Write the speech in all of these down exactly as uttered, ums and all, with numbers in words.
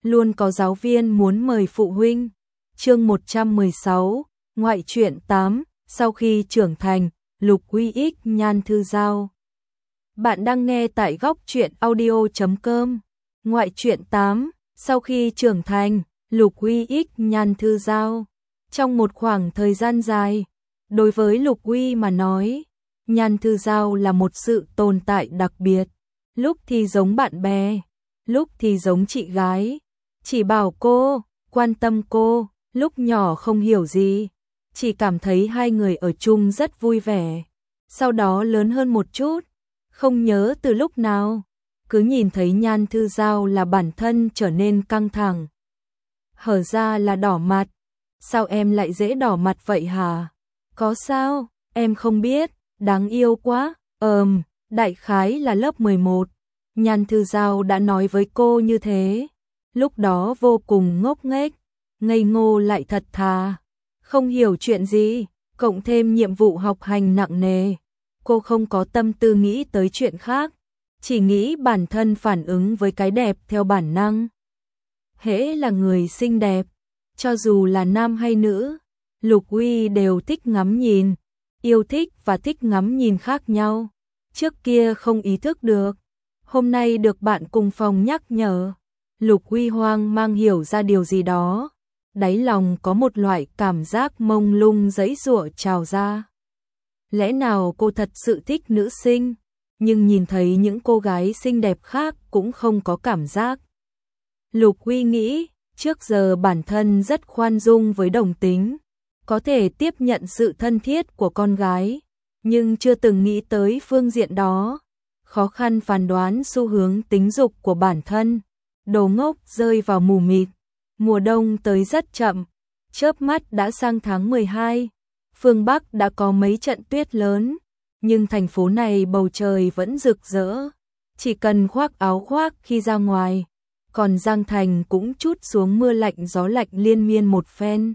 luôn có giáo viên muốn mời phụ huynh. Chương một trăm mười sáu, ngoại truyện tám, sau khi trưởng thành, Lục Uy Ích Nhan Thư Giao. Bạn đang nghe tại góc truyện audio chấm com. Ngoại truyện tám, sau khi trưởng thành, Lục Uy Ích Nhan Thư Giao. Trong một khoảng thời gian dài, đối với Lục Uy mà nói, Nhan Thư Giao là một sự tồn tại đặc biệt. Lúc thì giống bạn bè, lúc thì giống chị gái, chỉ bảo cô, quan tâm cô, lúc nhỏ không hiểu gì, chỉ cảm thấy hai người ở chung rất vui vẻ. Sau đó lớn hơn một chút, không nhớ từ lúc nào, cứ nhìn thấy Nhan Thư Giao là bản thân trở nên căng thẳng. Hở ra là đỏ mặt. Sao em lại dễ đỏ mặt vậy hả? Có sao? Em không biết, đáng yêu quá. Ờm, đại khái là lớp mười một. Nhan Thư Giao đã nói với cô như thế. Lúc đó vô cùng ngốc nghếch, ngây ngô lại thật thà, không hiểu chuyện gì, cộng thêm nhiệm vụ học hành nặng nề. Cô không có tâm tư nghĩ tới chuyện khác, chỉ nghĩ bản thân phản ứng với cái đẹp theo bản năng. Hễ là người xinh đẹp, cho dù là nam hay nữ, Lục Uy đều thích ngắm nhìn. Yêu thích và thích ngắm nhìn khác nhau. Trước kia không ý thức được, hôm nay được bạn cùng phòng nhắc nhở, Lục Uy hoang mang hiểu ra điều gì đó. Đáy lòng có một loại cảm giác mông lung giãy giụa trào ra. Lẽ nào cô thật sự thích nữ sinh, nhưng nhìn thấy những cô gái xinh đẹp khác cũng không có cảm giác. Lục Uy nghĩ, trước giờ bản thân rất khoan dung với đồng tính, có thể tiếp nhận sự thân thiết của con gái, nhưng chưa từng nghĩ tới phương diện đó. Khó khăn phán đoán xu hướng tính dục của bản thân, đồ ngốc rơi vào mù mịt. Mùa đông tới rất chậm, chớp mắt đã sang tháng mười hai, phương Bắc đã có mấy trận tuyết lớn, nhưng thành phố này bầu trời vẫn rực rỡ, chỉ cần khoác áo khoác khi ra ngoài. Còn Giang Thành cũng trút xuống mưa lạnh gió lạnh liên miên một phen.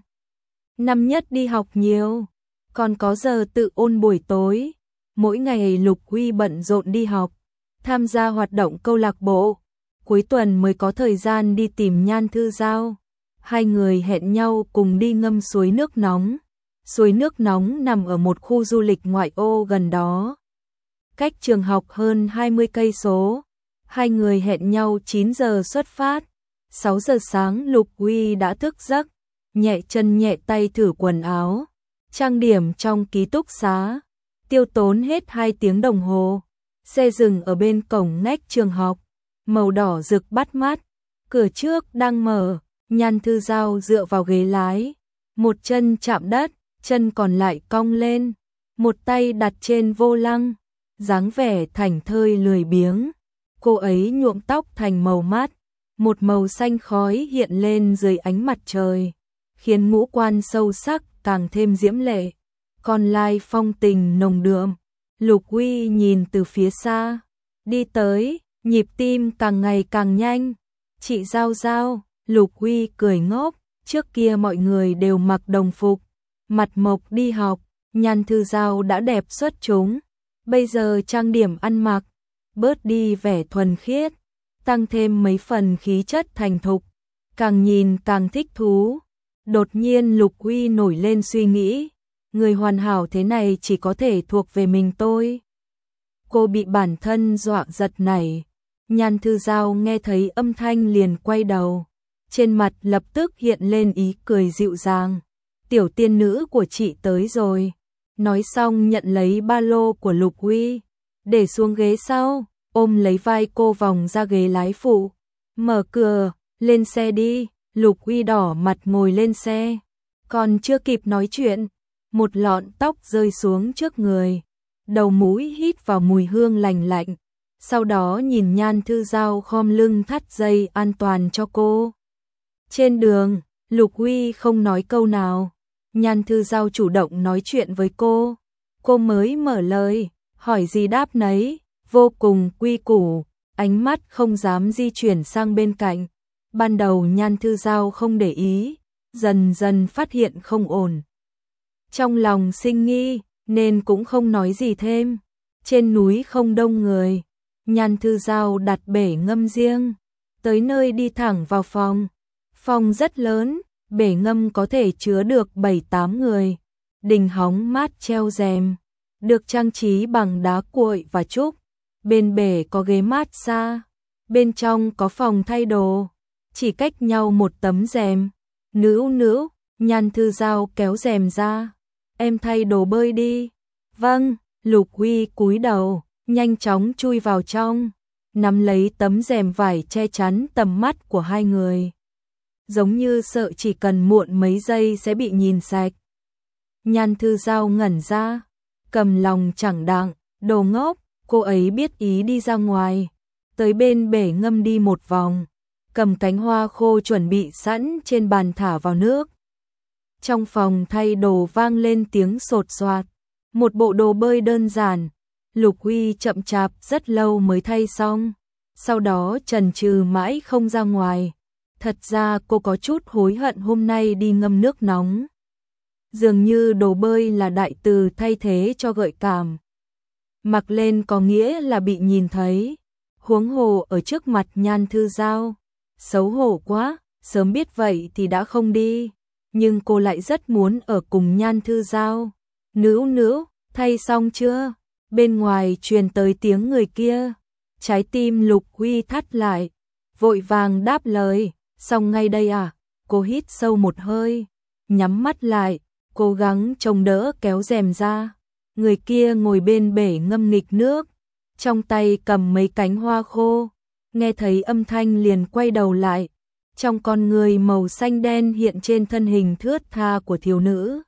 Năm nhất đi học nhiều, còn có giờ tự ôn buổi tối. Mỗi ngày Lục Uy bận rộn đi học, tham gia hoạt động câu lạc bộ. Cuối tuần mới có thời gian đi tìm Nhan Thư Giao. Hai người hẹn nhau cùng đi ngâm suối nước nóng. Suối nước nóng nằm ở một khu du lịch ngoại ô gần đó, cách trường học hơn hai mươi cây số. Hai người hẹn nhau chín giờ xuất phát. sáu giờ sáng Lục Uy đã thức giấc, nhẹ chân nhẹ tay thử quần áo, trang điểm trong ký túc xá, tiêu tốn hết hai tiếng đồng hồ. Xe dừng ở bên cổng ngách trường học, màu đỏ rực bắt mắt, cửa trước đang mở. Nhan Thư Giao dựa vào ghế lái, một chân chạm đất, chân còn lại cong lên, một tay đặt trên vô lăng, dáng vẻ thảnh thơi lười biếng. Cô ấy nhuộm tóc thành màu mát, một màu xanh khói hiện lên dưới ánh mặt trời, khiến ngũ quan sâu sắc càng thêm diễm lệ, còn lai phong tình nồng đượm. Lục Uy nhìn từ phía xa, đi tới, nhịp tim càng ngày càng nhanh. Chị Giao Giao, Lục Uy cười ngốc, trước kia mọi người đều mặc đồng phục, mặt mộc đi học, Nhan Thư Giao đã đẹp xuất chúng, bây giờ trang điểm ăn mặc, bớt đi vẻ thuần khiết, tăng thêm mấy phần khí chất thành thục, càng nhìn càng thích thú. Đột nhiên Lục Uy nổi lên suy nghĩ, người hoàn hảo thế này chỉ có thể thuộc về mình tôi. Cô bị bản thân dọa giật nảy. Nhan Thư Giao nghe thấy âm thanh liền quay đầu, trên mặt lập tức hiện lên ý cười dịu dàng. Tiểu tiên nữ của chị tới rồi. Nói xong nhận lấy ba lô của Lục Uy, để xuống ghế sau, ôm lấy vai cô vòng ra ghế lái phụ. Mở cửa, lên xe đi. Lục Uy đỏ mặt ngồi lên xe, còn chưa kịp nói chuyện, một lọn tóc rơi xuống trước người, đầu mũi hít vào mùi hương lành lạnh, sau đó nhìn Nhan Thư Giao khom lưng thắt dây an toàn cho cô. Trên đường, Lục Uy không nói câu nào, Nhan Thư Giao chủ động nói chuyện với cô, cô mới mở lời, hỏi gì đáp nấy, vô cùng quy củ, ánh mắt không dám di chuyển sang bên cạnh. Ban đầu Nhan Thư Giao không để ý, dần dần phát hiện không ổn. Trong lòng sinh nghi, nên cũng không nói gì thêm. Trên núi không đông người, Nhan Thư Giao đặt bể ngâm riêng, tới nơi đi thẳng vào phòng. Phòng rất lớn, bể ngâm có thể chứa được bảy tám người. Đình hóng mát treo rèm, được trang trí bằng đá cuội và trúc. Bên bể có ghế mát xa, bên trong có phòng thay đồ, chỉ cách nhau một tấm rèm. Nữ nữ, Nhan Thư Giao kéo rèm ra. Em thay đồ bơi đi. Vâng, Lục Huy cúi đầu, nhanh chóng chui vào trong, nắm lấy tấm rèm vải che chắn tầm mắt của hai người. Giống như sợ chỉ cần muộn mấy giây sẽ bị nhìn sạch. Nhan Thư Giao ngẩn ra, cầm lòng chẳng đặng, đồ ngốc, cô ấy biết ý đi ra ngoài, tới bên bể ngâm đi một vòng, cầm cánh hoa khô chuẩn bị sẵn trên bàn thả vào nước. Trong phòng thay đồ vang lên tiếng sột soạt, một bộ đồ bơi đơn giản, Lục Huy chậm chạp rất lâu mới thay xong, sau đó chần chừ mãi không ra ngoài. Thật ra cô có chút hối hận hôm nay đi ngâm nước nóng. Dường như đồ bơi là đại từ thay thế cho gợi cảm. Mặc lên có nghĩa là bị nhìn thấy, huống hồ ở trước mặt Nhan Thư Giao. Xấu hổ quá, sớm biết vậy thì đã không đi. Nhưng cô lại rất muốn ở cùng Nhan Thư Giao. Nữ nữ, thay xong chưa? Bên ngoài truyền tới tiếng người kia. Trái tim Lục Huy thắt lại, vội vàng đáp lời, xong ngay đây à? Cô hít sâu một hơi, nhắm mắt lại, cố gắng chống đỡ kéo rèm ra. Người kia ngồi bên bể ngâm nghịch nước, trong tay cầm mấy cánh hoa khô, nghe thấy âm thanh liền quay đầu lại. Trong con người màu xanh đen hiện trên thân hình thướt tha của thiếu nữ.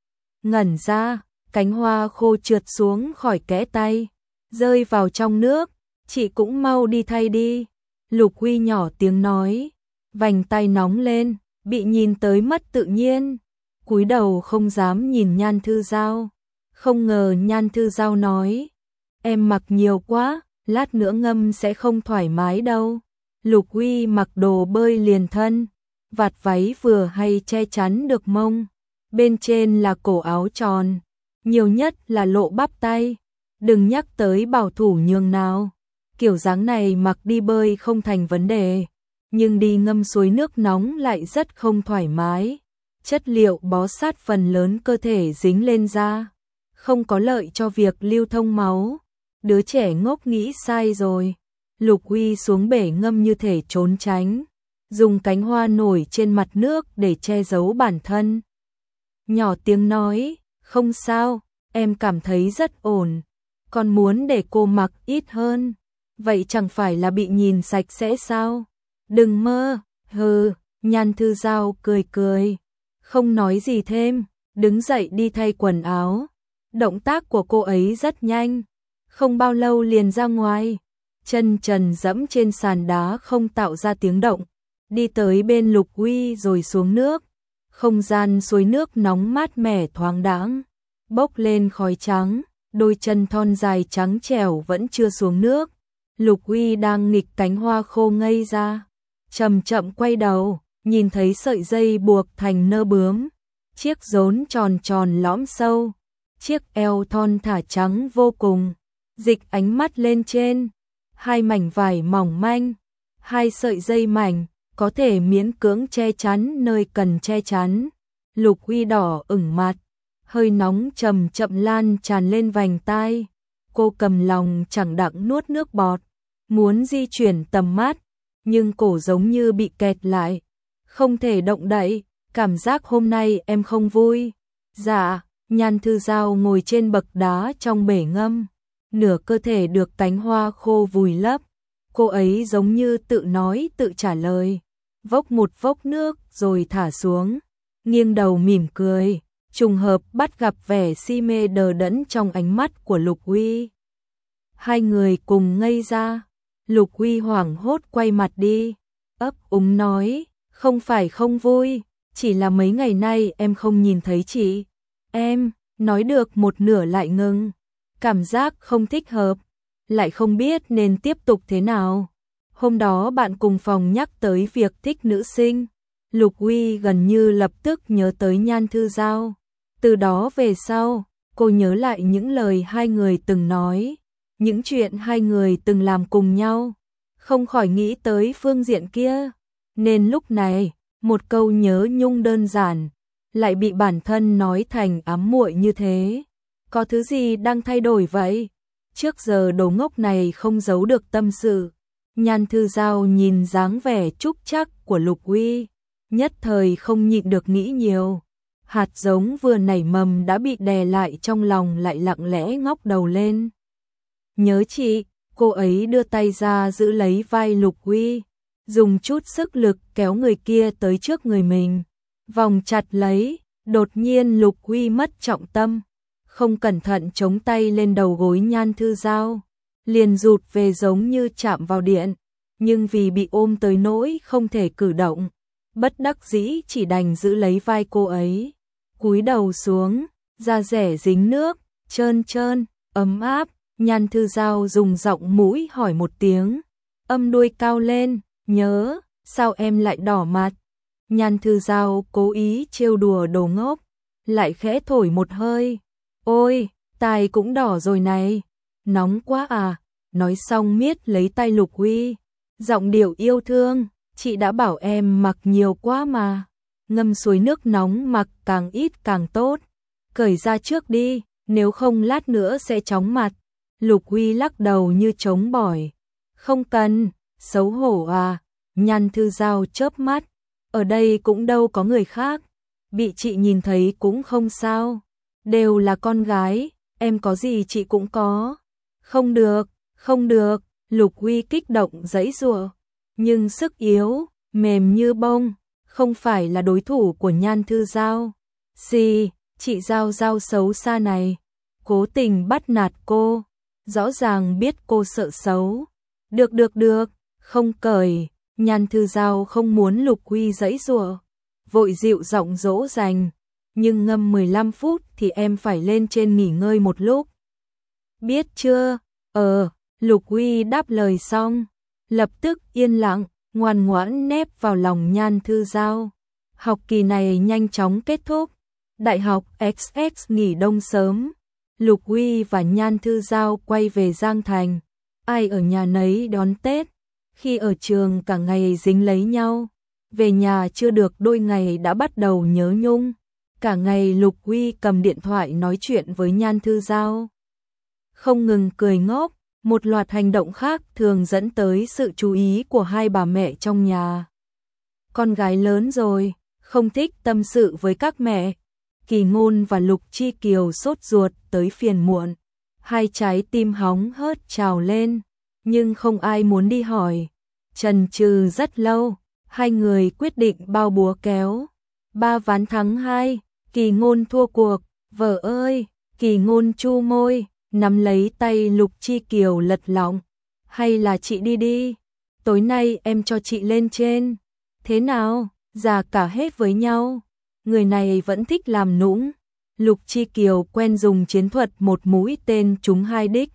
Ngẩn ra, cánh hoa khô trượt xuống khỏi kẽ tay, rơi vào trong nước. Chị cũng mau đi thay đi. Lục Huy nhỏ tiếng nói, vành tay nóng lên, bị nhìn tới mất tự nhiên. Cúi đầu không dám nhìn Nhan Thư Giao. Không ngờ Nhan Thư Giao nói, em mặc nhiều quá, lát nữa ngâm sẽ không thoải mái đâu. Lục Huy mặc đồ bơi liền thân, vạt váy vừa hay che chắn được mông, bên trên là cổ áo tròn, nhiều nhất là lộ bắp tay, đừng nhắc tới bảo thủ nhường nào. Kiểu dáng này mặc đi bơi không thành vấn đề, nhưng đi ngâm suối nước nóng lại rất không thoải mái. Chất liệu bó sát phần lớn cơ thể dính lên da, không có lợi cho việc lưu thông máu. Đứa trẻ ngốc nghĩ sai rồi. Lục Huy xuống bể ngâm như thể trốn tránh, dùng cánh hoa nổi trên mặt nước để che giấu bản thân. Nhỏ tiếng nói, không sao, em cảm thấy rất ổn, còn muốn để cô mặc ít hơn. Vậy chẳng phải là bị nhìn sạch sẽ sao? Đừng mơ, hừ. Nhan Thư Giao cười cười, không nói gì thêm, đứng dậy đi thay quần áo. Động tác của cô ấy rất nhanh, không bao lâu liền ra ngoài, chân trần dẫm trên sàn đá không tạo ra tiếng động, đi tới bên Lục Huy rồi xuống nước. Không gian suối nước nóng mát mẻ thoáng đãng, bốc lên khói trắng, đôi chân thon dài trắng trẻo vẫn chưa xuống nước. Lục Huy đang nghịch cánh hoa khô ngây ra, chậm chậm quay đầu, nhìn thấy sợi dây buộc thành nơ bướm, chiếc rốn tròn tròn lõm sâu, chiếc eo thon thả trắng vô cùng, dịch ánh mắt lên trên, hai mảnh vải mỏng manh, hai sợi dây mảnh, có thể miễn cưỡng che chắn nơi cần che chắn. Lục Huy đỏ ửng mặt, hơi nóng chậm chậm lan tràn lên vành tai. Cô cầm lòng chẳng đặng nuốt nước bọt, muốn di chuyển tầm mắt, nhưng cổ giống như bị kẹt lại, không thể động đậy. Cảm giác hôm nay em không vui. Dạ. Nhan Thư Giao ngồi trên bậc đá trong bể ngâm, nửa cơ thể được cánh hoa khô vùi lấp. Cô ấy giống như tự nói tự trả lời, vốc một vốc nước rồi thả xuống, nghiêng đầu mỉm cười, trùng hợp bắt gặp vẻ si mê đờ đẫn trong ánh mắt của Lục Huy. Hai người cùng ngây ra, Lục Huy hoảng hốt quay mặt đi, ấp úng nói, không phải không vui, chỉ là mấy ngày nay em không nhìn thấy chị. Em, nói được một nửa lại ngừng, cảm giác không thích hợp, lại không biết nên tiếp tục thế nào. Hôm đó bạn cùng phòng nhắc tới việc thích nữ sinh, Lục Huy gần như lập tức nhớ tới Nhan Thư Giao. Từ đó về sau, cô nhớ lại những lời hai người từng nói, những chuyện hai người từng làm cùng nhau. không khỏi nghĩ tới phương diện kia. Nên lúc này, một câu nhớ nhung đơn giản, lại bị bản thân nói thành ám muội như thế. Có thứ gì đang thay đổi vậy? Trước giờ đồ ngốc này không giấu được tâm sự. Nhan Thư Giao nhìn dáng vẻ trúc trắc của Lục Uy, nhất thời không nhịn được nghĩ nhiều. Hạt giống vừa nảy mầm đã bị đè lại trong lòng lại lặng lẽ ngóc đầu lên. Nhớ chị, cô ấy đưa tay ra giữ lấy vai Lục Uy, dùng chút sức lực kéo người kia tới trước người mình, vòng chặt lấy. Đột nhiên Lục Uy mất trọng tâm, không cẩn thận chống tay lên đầu gối Nhan Thư Giao, liền rụt về giống như chạm vào điện, nhưng vì bị ôm tới nỗi không thể cử động, bất đắc dĩ chỉ đành giữ lấy vai cô ấy, cúi đầu xuống, da rẻ dính nước, trơn trơn, ấm áp. Nhan Thư Giao dùng giọng mũi hỏi một tiếng, âm đuôi cao lên, nhớ, sao em lại đỏ mặt? Nhan Thư Giao cố ý trêu đùa đồ ngốc, lại khẽ thổi một hơi, ôi, tai cũng đỏ rồi này, nóng quá à, nói xong miết lấy tay Lục Uy, giọng điệu yêu thương, chị đã bảo em mặc nhiều quá mà, ngâm suối nước nóng mặc càng ít càng tốt, cởi ra trước đi, nếu không lát nữa sẽ chóng mặt. Lục Uy lắc đầu như trống bỏi, không cần, xấu hổ à. Nhan Thư Giao chớp mắt, ở đây cũng đâu có người khác, bị chị nhìn thấy cũng không sao, đều là con gái, em có gì chị cũng có. Không được, không được, Lục Uy kích động giãy giụa, nhưng sức yếu, mềm như bông, không phải là đối thủ của Nhan Thư Giao. Gì, chị Giao Giao xấu xa này, cố tình bắt nạt cô, rõ ràng biết cô sợ xấu. Được được được, không cởi. Nhan Thư Giao không muốn Lục Uy giãy giụa, vội dịu giọng dỗ dành, nhưng ngâm mười lăm phút thì em phải lên trên nghỉ ngơi một lúc. Biết chưa? Ờ, Lục Uy đáp lời xong, lập tức yên lặng, ngoan ngoãn nép vào lòng Nhan Thư Giao. Học kỳ này nhanh chóng kết thúc, đại học ích ích nghỉ đông sớm, Lục Uy và Nhan Thư Giao quay về Giang Thành, ai ở nhà nấy đón Tết. Khi ở trường cả ngày dính lấy nhau, về nhà chưa được đôi ngày đã bắt đầu nhớ nhung. Cả ngày Lục Uy cầm điện thoại nói chuyện với Nhan Thư Giao, không ngừng cười ngốc, một loạt hành động khác thường dẫn tới sự chú ý của hai bà mẹ trong nhà. Con gái lớn rồi, không thích tâm sự với các mẹ. Kỳ Ngôn và Lục Chi Kiều sốt ruột tới phiền muộn, hai trái tim hóng hớt trào lên, nhưng không ai muốn đi hỏi. Chần chừ rất lâu, hai người quyết định bao búa kéo. Ba ván thắng hai, Kỳ Ngôn thua cuộc. Vợ ơi, Kỳ Ngôn chu môi, nắm lấy tay Lục Chi Kiều lật lọng. Hay là chị đi đi, tối nay em cho chị lên trên. Thế nào, già cả hết với nhau. Người này vẫn thích làm nũng. Lục Chi Kiều quen dùng chiến thuật một mũi tên trúng hai đích.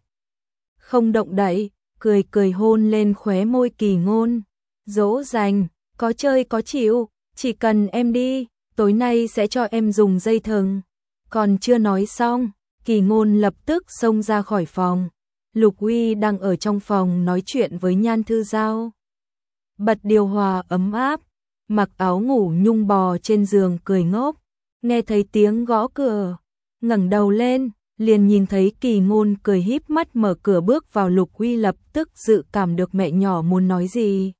Không động đậy, cười cười hôn lên khóe môi Kỳ Ngôn. Dỗ dành, có chơi có chịu, chỉ cần em đi, tối nay sẽ cho em dùng dây thừng. Còn chưa nói xong, Kỳ Ngôn lập tức xông ra khỏi phòng. Lục Uy đang ở trong phòng nói chuyện với Nhan Thư Giao. Bật điều hòa ấm áp, mặc áo ngủ nhung bò trên giường cười ngốc. Nghe thấy tiếng gõ cửa, ngẩng đầu lên, liền nhìn thấy Kỳ Ngôn cười híp mắt mở cửa bước vào. Lục Uy lập tức dự cảm được mẹ nhỏ muốn nói gì.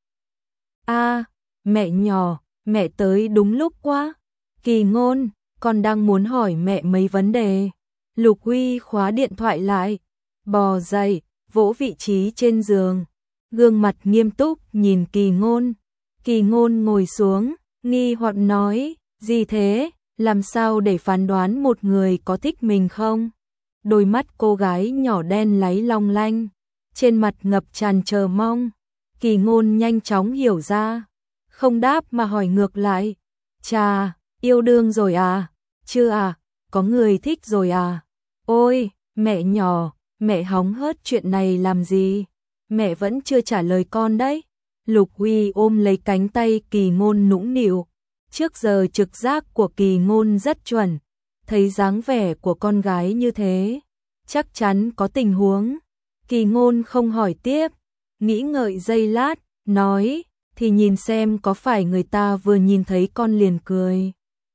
A, à, mẹ nhỏ, mẹ tới đúng lúc quá. Kỳ Ngôn, con đang muốn hỏi mẹ mấy vấn đề. Lục Uy khóa điện thoại lại, bò dậy, vỗ vị trí trên giường, gương mặt nghiêm túc nhìn Kỳ Ngôn. Kỳ Ngôn ngồi xuống, nghi hoặc nói, gì thế, làm sao để phán đoán một người có thích mình không? Đôi mắt cô gái nhỏ đen láy long lanh, trên mặt ngập tràn chờ mong. Kỳ Ngôn nhanh chóng hiểu ra, không đáp mà hỏi ngược lại, chà, yêu đương rồi à? Chưa à, có người thích rồi à? Ôi, mẹ nhỏ, mẹ hóng hớt chuyện này làm gì? Mẹ vẫn chưa trả lời con đấy. Lục Uy ôm lấy cánh tay Kỳ Ngôn nũng nịu. Trước giờ trực giác của Kỳ Ngôn rất chuẩn, thấy dáng vẻ của con gái như thế, chắc chắn có tình huống. Kỳ Ngôn không hỏi tiếp, nghĩ ngợi giây lát, nói, thì nhìn xem có phải người ta vừa nhìn thấy con liền cười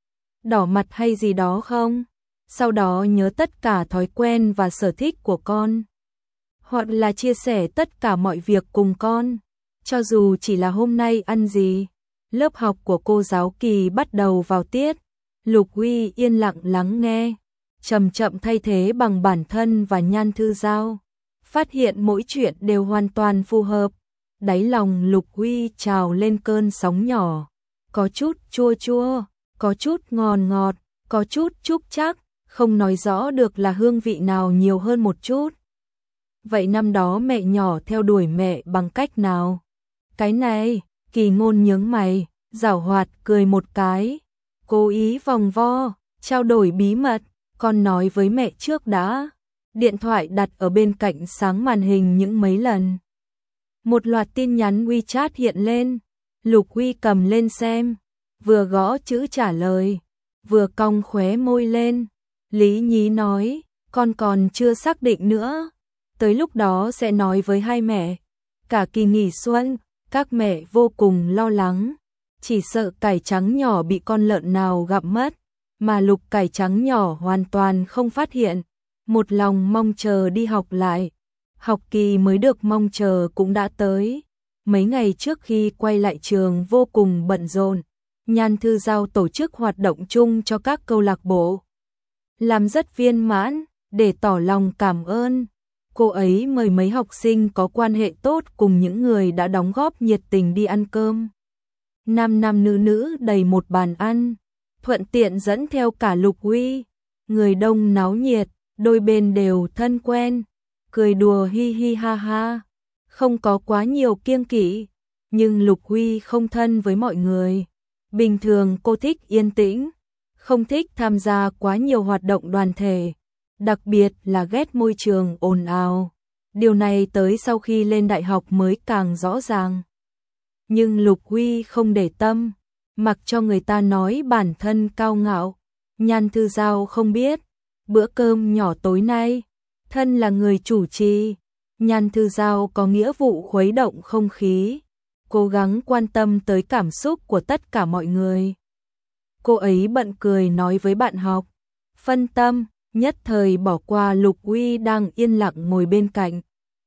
đỏ mặt hay gì đó không? Sau đó nhớ tất cả thói quen và sở thích của con. Hoặc là chia sẻ tất cả mọi việc cùng con, cho dù chỉ là hôm nay ăn gì. Lớp học của cô giáo Kỳ bắt đầu vào tiết. Lục Uy yên lặng lắng nghe, chậm chậm thay thế bằng bản thân và Nhan Thư Giao. Phát hiện mỗi chuyện đều hoàn toàn phù hợp. Đáy lòng Lục Uy trào lên cơn sóng nhỏ. Có chút chua chua, có chút ngọt ngọt, có chút trúc chắc, không nói rõ được là hương vị nào nhiều hơn một chút. Vậy năm đó mẹ nhỏ theo đuổi mẹ bằng cách nào? Cái này, Kỳ Ngôn nhướng mày, giảo hoạt cười một cái, cố ý vòng vo, trao đổi bí mật, con nói với mẹ trước đã. Điện thoại đặt ở bên cạnh sáng màn hình những mấy lần. Một loạt tin nhắn WeChat hiện lên, Lục Uy cầm lên xem, vừa gõ chữ trả lời, vừa cong khóe môi lên. Lý Nhí nói, con còn chưa xác định nữa, tới lúc đó sẽ nói với hai mẹ. Cả kỳ nghỉ xuân, các mẹ vô cùng lo lắng, chỉ sợ cải trắng nhỏ bị con lợn nào gặp mất, mà Lục cải trắng nhỏ hoàn toàn không phát hiện, một lòng mong chờ đi học lại. Học kỳ mới được mong chờ cũng đã tới. Mấy ngày trước khi quay lại trường vô cùng bận rộn, Nhan Thư Giao tổ chức hoạt động chung cho các câu lạc bộ, làm rất viên mãn. Để tỏ lòng cảm ơn, cô ấy mời mấy học sinh có quan hệ tốt cùng những người đã đóng góp nhiệt tình đi ăn cơm. Nam nam nữ nữ đầy một bàn ăn, thuận tiện dẫn theo cả Lục Uy. Người đông náo nhiệt, đôi bên đều thân quen, cười đùa hi hi ha ha, không có quá nhiều kiêng kỵ. Nhưng Lục Uy không thân với mọi người. Bình thường cô thích yên tĩnh, không thích tham gia quá nhiều hoạt động đoàn thể, đặc biệt là ghét môi trường ồn ào. Điều này tới sau khi lên đại học mới càng rõ ràng. Nhưng Lục Uy không để tâm, mặc cho người ta nói bản thân cao ngạo. Nhan Thư Giao không biết, bữa cơm nhỏ tối nay, thân là người chủ trì, Nhan Thư Giao có nghĩa vụ khuấy động không khí, cố gắng quan tâm tới cảm xúc của tất cả mọi người. Cô ấy bận cười nói với bạn học, phân tâm, nhất thời bỏ qua Lục Uy đang yên lặng ngồi bên cạnh.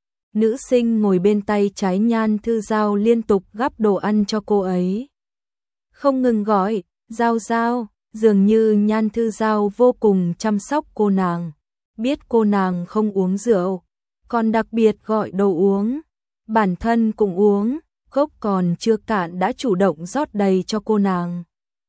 Nữ sinh ngồi bên tay trái Nhan Thư Giao liên tục gắp đồ ăn cho cô ấy, không ngừng gọi, Giao Giao, dường như Nhan Thư Giao vô cùng chăm sóc cô nàng. Biết cô nàng không uống rượu, còn đặc biệt gọi đồ uống, bản thân cũng uống, cốc còn chưa cạn đã chủ động rót đầy cho cô nàng.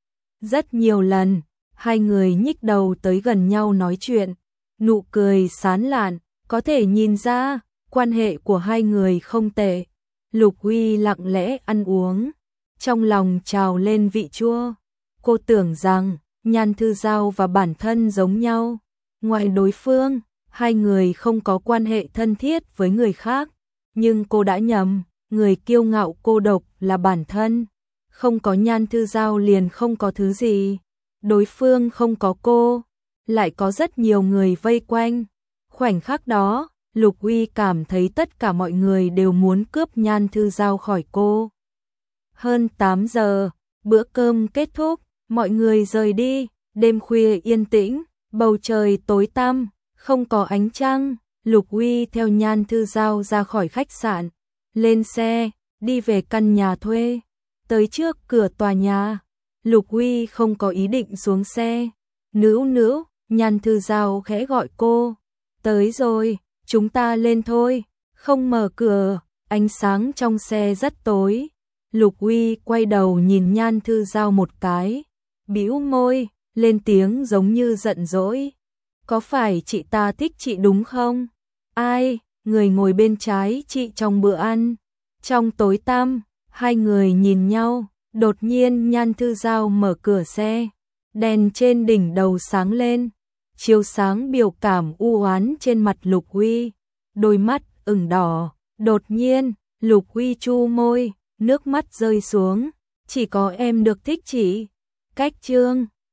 Rất nhiều lần, hai người nhích đầu tới gần nhau nói chuyện, nụ cười sán lạn, có thể nhìn ra, quan hệ của hai người không tệ. Lục Uy lặng lẽ ăn uống, trong lòng trào lên vị chua. Cô tưởng rằng, Nhan Thư Giao và bản thân giống nhau, ngoài đối phương, hai người không có quan hệ thân thiết với người khác. Nhưng cô đã nhầm, người kiêu ngạo cô độc là bản thân. Không có Nhan Thư Giao liền không có thứ gì. Đối phương không có cô, lại có rất nhiều người vây quanh. Khoảnh khắc đó, Lục Uy cảm thấy tất cả mọi người đều muốn cướp Nhan Thư Giao khỏi cô. Hơn tám giờ, bữa cơm kết thúc, mọi người rời đi, đêm khuya yên tĩnh, bầu trời tối tăm, không có ánh trăng. Lục Uy theo Nhan Thư Giao ra khỏi khách sạn, lên xe, đi về căn nhà thuê. Tới trước cửa tòa nhà, Lục Uy không có ý định xuống xe. Nữ nữ, Nhan Thư Giao khẽ gọi cô. Tới rồi, chúng ta lên thôi. Không mở cửa, ánh sáng trong xe rất tối. Lục Uy quay đầu nhìn Nhan Thư Giao một cái, bĩu môi, lên tiếng giống như giận dỗi. Có phải chị ta thích chị đúng không? Ai? Người ngồi bên trái chị trong bữa ăn. Trong tối tăm, hai người nhìn nhau, đột nhiên Nhan Thư Giao mở cửa xe, đèn trên đỉnh đầu sáng lên, chiếu sáng biểu cảm u oán trên mặt Lục Uy, đôi mắt ửng đỏ. Đột nhiên, Lục Uy chu môi, nước mắt rơi xuống, chỉ có em được thích chị. Cách chương